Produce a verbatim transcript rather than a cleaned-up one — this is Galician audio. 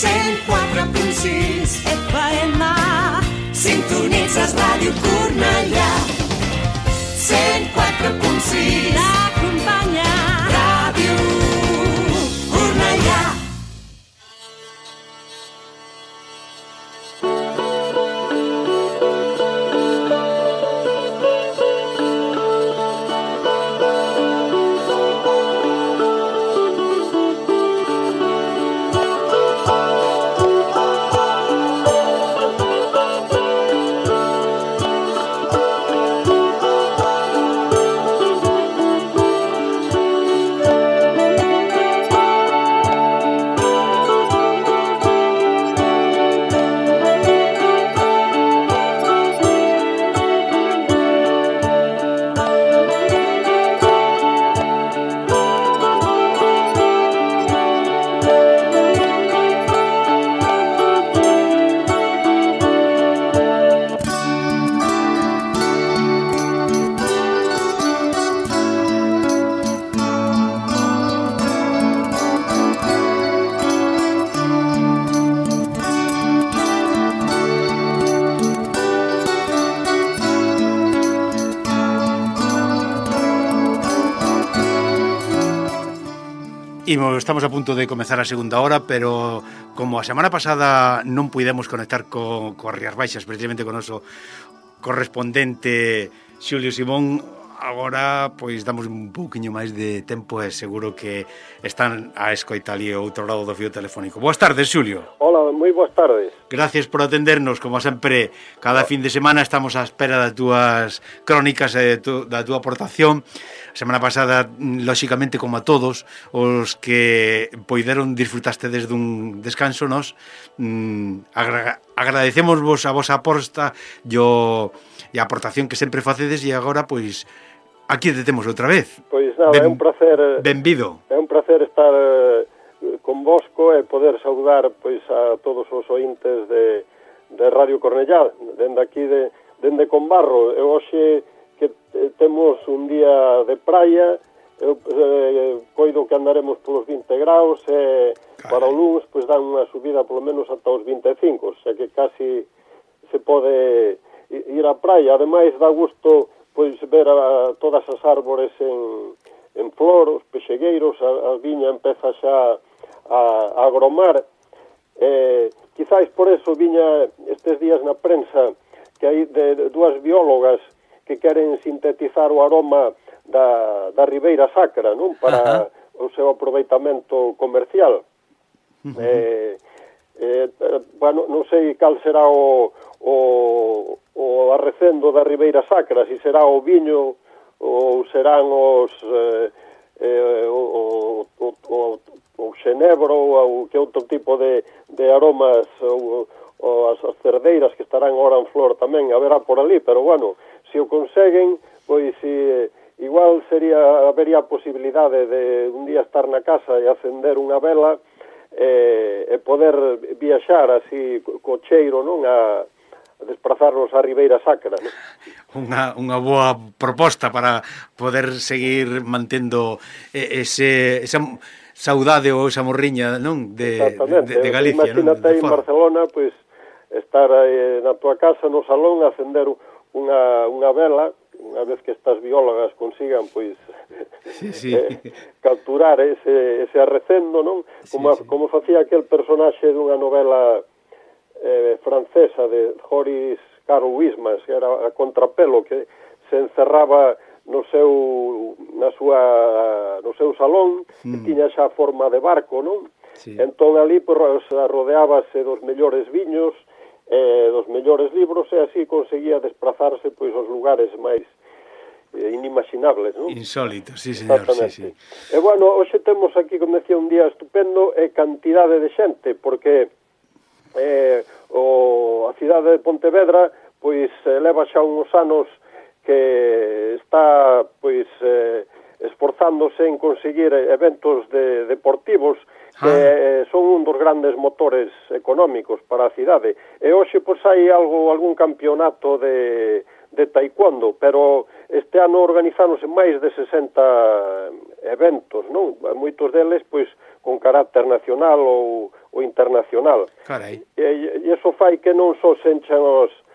cent quatre punt sis F M. Sintonitzes Ràdio Cornellà. cent quatre punt sis T'acompanya Ràdio Cornellà. Estamos a punto de comezar a segunda hora, pero como a semana pasada non pudemos conectar co, co Rías Baixas, precisamente con o noso correspondente Xulio Simón, agora pois damos un pouquiño máis de tempo e seguro que están a escoitar ali ao outro lado do fío telefónico. Boas tardes, Xulio. Hola, moi boas tardes. Gracias por atendernos, como sempre, cada fin de semana estamos á espera das túas crónicas e tu, da túa aportación. A semana pasada, lóxicamente, como a todos os que poideron disfrutaste desde un descanso, nos mm, agra agradecemos vos a vosa aposta e a aportación que sempre facedes, e agora, pois, aquí te temos outra vez. Pois nada, ben, é un placer. Benvido. É un placer estar eh, convosco e poder saudar pois a todos os ointes de, de Radio Cornellá, dende aquí de dende Combarro. E hoxe que temos un día de praia, eu eh, coido que andaremos polos vinte graus e Carai. Para o lunes pois dan unha subida polo menos ata os vinte e cinco, o sea que casi se pode ir á praia. Ademais dá gusto pois ver a, todas as árbores en, en flor, os pexegueiros, a, a viña empeza xa a, a agromar. Eh, quizáis por eso viña estes días na prensa que hai de, de dúas biólogas que queren sintetizar o aroma da, da Ribeira Sacra, non? Para uh-huh. o seu aproveitamento comercial. Uh-huh. Eh, eh, bueno, non sei cal será o, o, o arrecendo da Ribeira Sacra, se será o viño ou serán os eh, eh, o, o, o, o xenebro ou que outro tipo de, de aromas ou, ou as, as cerdeiras que estarán ahora en flor tamén, haberá por ali, pero bueno, se o conseguen, pois si, igual sería habería a posibilidade de un día estar na casa e acender unha vela e, e poder viaxar así co cheiro, non, a, a desplazarnos á Ribeira Sacra, non? Unha, unha boa proposta para poder seguir mantendo ese, esa saudade ou esa morriña, non, de, de, de Galicia, non? Imagínate en Barcelona, pois, estar aí na tua casa, no salón, acender unha, unha vela, unha vez que estas biólogas consigan, pois, sí, sí. eh, capturar ese, ese arrecendo, non? Como, sí, sí. como facía aquel personaxe dunha novela eh, francesa de Joris Carl Wismas, que era a Contrapelo, que se encerraba no seu na súa no seu salón, mm. que tiña xa forma de barco, non? Sí. Entón ali pues, rodeábase dos mellores viños, eh, dos mellores libros, e así conseguía desplazarse pois aos lugares máis eh, inimaginables, non? Insólitos, sí, señor, sí, sí. E bueno, hoxe temos aquí, como decía, un día estupendo e cantidade de xente, porque eh, o, a cidade de Pontevedra pois eh, leva xa uns anos que está pois eh, esforzándose en conseguir eventos de, deportivos que ah. son un dos grandes motores económicos para a cidade. E hoxe pois hai algo algún campeonato de, de taekwondo, pero este ano organizáronse máis de sesenta eventos, non? Moitos deles pois con carácter nacional ou, o internacional. Carai. E, e iso fai que non só se enchan os,